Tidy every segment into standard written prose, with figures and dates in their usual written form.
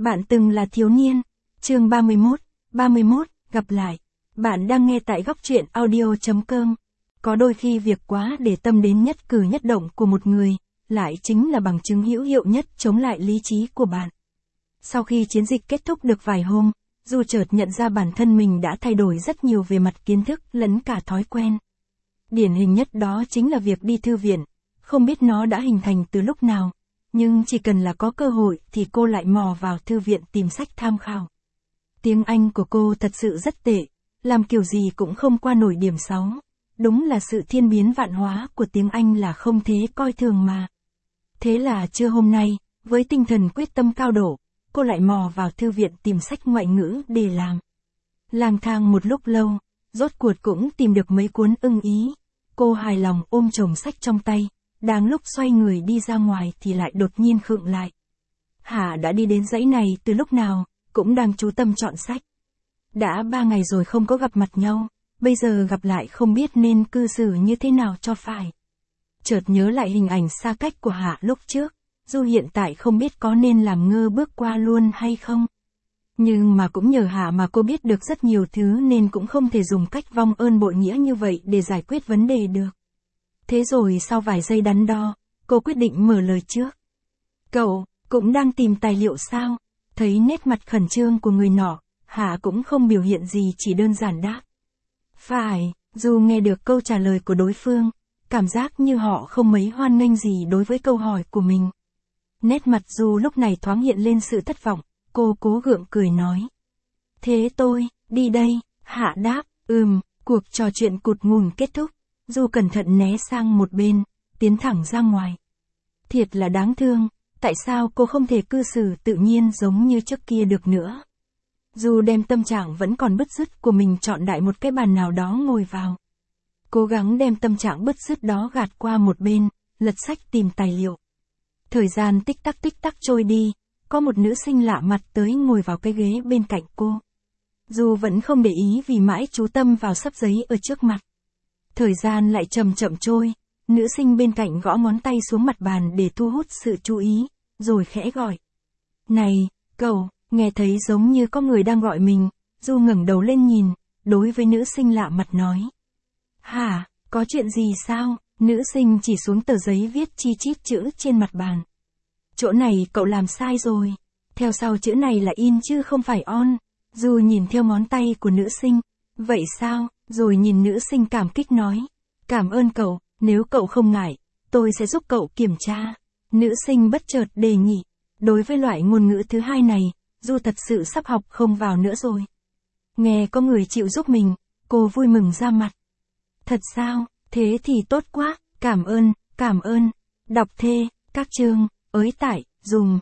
Bạn từng là thiếu niên. Chương 31, gặp lại. Bạn đang nghe tại góc truyện audio.com. Có đôi khi việc quá để tâm đến nhất cử nhất động của một người, lại chính là bằng chứng hữu hiệu nhất chống lại lý trí của bạn. Sau khi chiến dịch kết thúc được vài hôm, Du chợt nhận ra bản thân mình đã thay đổi rất nhiều về mặt kiến thức lẫn cả thói quen. Điển hình nhất đó chính là việc đi thư viện. Không biết nó đã hình thành từ lúc nào, nhưng chỉ cần là có cơ hội thì cô lại mò vào thư viện tìm sách tham khảo. Tiếng Anh của cô thật sự rất tệ, làm kiểu gì cũng không qua nổi điểm 6. Đúng là sự thiên biến vạn hóa của tiếng Anh là không thế coi thường mà. Thế là trưa hôm nay, với tinh thần quyết tâm cao độ, cô lại mò vào thư viện tìm sách ngoại ngữ để làm. Lang thang một lúc lâu, rốt cuộc cũng tìm được mấy cuốn ưng ý. Cô hài lòng ôm chồng sách trong tay, đang lúc xoay người đi ra ngoài thì lại đột nhiên khựng lại. Hà đã đi đến dãy này từ lúc nào, cũng đang chú tâm chọn sách. Đã 3 ngày rồi không có gặp mặt nhau, bây giờ gặp lại không biết nên cư xử như thế nào cho phải. Chợt nhớ lại hình ảnh xa cách của Hạ lúc trước, dù hiện tại không biết có nên làm ngơ bước qua luôn hay không. Nhưng mà cũng nhờ Hạ mà cô biết được rất nhiều thứ nên cũng không thể dùng cách vong ơn bội nghĩa như vậy để giải quyết vấn đề được. Thế rồi sau vài giây đắn đo, cô quyết định mở lời trước. Cậu, cũng đang tìm tài liệu sao? Thấy nét mặt khẩn trương của người nọ, Hạ cũng không biểu hiện gì chỉ đơn giản đáp. Phải, dù nghe được câu trả lời của đối phương, cảm giác như họ không mấy hoan nghênh gì đối với câu hỏi của mình. Nét mặt Du lúc này thoáng hiện lên sự thất vọng, cô cố gượng cười nói. Thế tôi, đi đây, Hạ đáp, cuộc trò chuyện cụt ngùn kết thúc, Du cẩn thận né sang một bên, tiến thẳng ra ngoài. Thiệt là đáng thương, tại sao cô không thể cư xử tự nhiên giống như trước kia được nữa. Du đem tâm trạng vẫn còn bứt rứt của mình chọn đại một cái bàn nào đó ngồi vào. Cố gắng đem tâm trạng bứt rứt đó gạt qua một bên, lật sách tìm tài liệu. Thời gian tích tắc trôi đi, có một nữ sinh lạ mặt tới ngồi vào cái ghế bên cạnh cô. Du vẫn không để ý vì mãi chú tâm vào xấp giấy ở trước mặt. Thời gian lại chậm chậm trôi, nữ sinh bên cạnh gõ ngón tay xuống mặt bàn để thu hút sự chú ý, rồi khẽ gọi. Này, cậu, nghe thấy giống như có người đang gọi mình, Du ngẩng đầu lên nhìn, đối với nữ sinh lạ mặt nói. Hả, có chuyện gì sao? Nữ sinh chỉ xuống tờ giấy viết chi chít chữ trên mặt bàn. Chỗ này cậu làm sai rồi. Theo sau chữ này là in chứ không phải on. Du nhìn theo ngón tay của nữ sinh. Vậy sao? Rồi nhìn nữ sinh cảm kích nói. Cảm ơn cậu, nếu cậu không ngại, tôi sẽ giúp cậu kiểm tra. Nữ sinh bất chợt đề nghị. Đối với loại ngôn ngữ thứ hai này, Du thật sự sắp học không vào nữa rồi. Nghe có người chịu giúp mình, cô vui mừng ra mặt. Thật sao? Thế thì tốt quá, cảm ơn. Đọc thê, các chương, ới tải, dùng,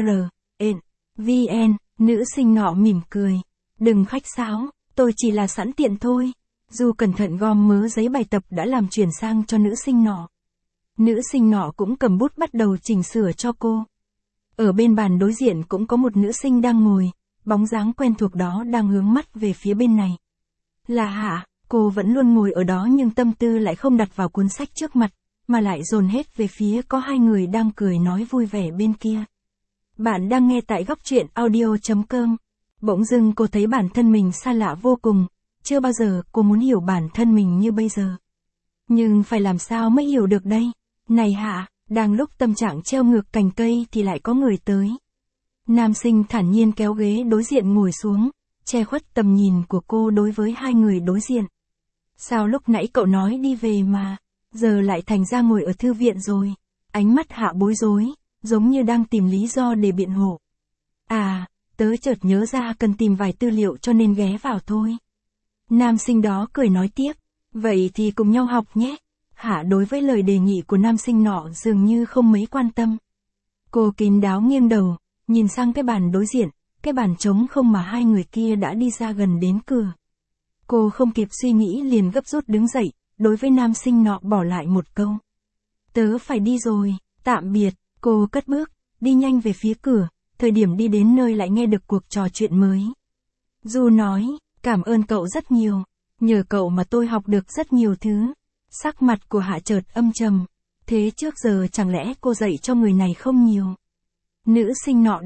VN, nữ sinh nọ mỉm cười. Đừng khách sáo, tôi chỉ là sẵn tiện thôi. Du cẩn thận gom mớ giấy bài tập đã làm chuyển sang cho nữ sinh nọ. Nữ sinh nọ cũng cầm bút bắt đầu chỉnh sửa cho cô. Ở bên bàn đối diện cũng có một nữ sinh đang ngồi, bóng dáng quen thuộc đó đang hướng mắt về phía bên này. Là Hạ. Cô vẫn luôn ngồi ở đó nhưng tâm tư lại không đặt vào cuốn sách trước mặt, mà lại dồn hết về phía có hai người đang cười nói vui vẻ bên kia. Bạn đang nghe tại góc truyện audio.com. Bỗng dưng cô thấy bản thân mình xa lạ vô cùng, chưa bao giờ cô muốn hiểu bản thân mình như bây giờ. Nhưng phải làm sao mới hiểu được đây? Này Hạ, đang lúc tâm trạng treo ngược cành cây thì lại có người tới. Nam sinh thản nhiên kéo ghế đối diện ngồi xuống, che khuất tầm nhìn của cô đối với hai người đối diện. Sao lúc nãy cậu nói đi về mà, giờ lại thành ra ngồi ở thư viện rồi? Ánh mắt Hạ bối rối, giống như đang tìm lý do để biện hộ. À, tớ chợt nhớ ra cần tìm vài tư liệu cho nên ghé vào thôi. Nam sinh đó cười nói tiếp, vậy thì cùng nhau học nhé. Hạ đối với lời đề nghị của nam sinh nọ dường như không mấy quan tâm. Cô kín đáo nghiêng đầu, nhìn sang cái bàn đối diện, cái bàn trống không mà hai người kia đã đi ra gần đến cửa. Cô không kịp suy nghĩ liền gấp rút đứng dậy, đối với nam sinh nọ bỏ lại một câu. Tớ phải đi rồi, tạm biệt, cô cất bước, đi nhanh về phía cửa, thời điểm đi đến nơi lại nghe được cuộc trò chuyện mới. Du nói, cảm ơn cậu rất nhiều, nhờ cậu mà tôi học được rất nhiều thứ. Sắc mặt của Hạ chợt âm trầm, thế trước giờ chẳng lẽ cô dạy cho người này không nhiều? Nữ sinh nọ đáp,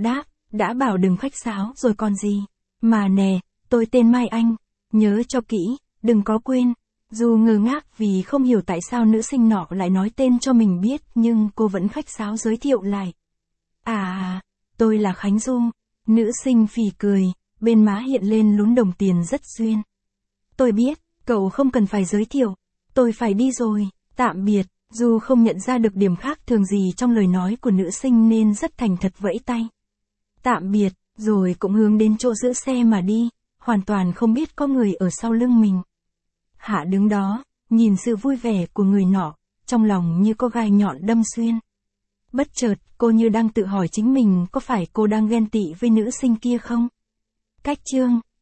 Đã bảo đừng khách sáo rồi còn gì. Mà nè, tôi tên Mai Anh. Nhớ cho kỹ, đừng có quên. Dù ngơ ngác vì không hiểu tại sao nữ sinh nọ lại nói tên cho mình biết, nhưng cô vẫn khách sáo giới thiệu lại. Tôi là Khánh Dung. Nữ sinh phì cười, bên má hiện lên lún đồng tiền rất duyên. Tôi biết, cậu không cần phải giới thiệu. Tôi phải đi rồi, tạm biệt. Dù không nhận ra được điểm khác thường gì trong lời nói của nữ sinh nên rất thành thật vẫy tay. Tạm biệt, rồi cũng hướng đến chỗ giữ xe mà đi, hoàn toàn không biết có người ở sau lưng mình. Hạ đứng đó, nhìn sự vui vẻ của người nọ, trong lòng như có gai nhọn đâm xuyên. Bất chợt, cô như đang tự hỏi chính mình có phải cô đang ghen tị với nữ sinh kia không? Cách chương